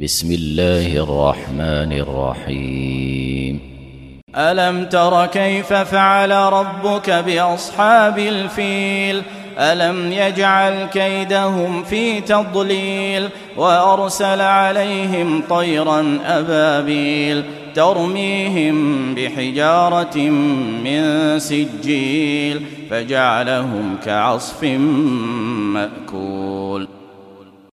بسم الله الرحمن الرحيم. ألم تر كيف فعل ربك بأصحاب الفيل؟ ألم يجعل كيدهم في تضليل وأرسل عليهم طيرا أبابيل ترميهم بحجارة من سجيل فجعلهم كعصف مأكول.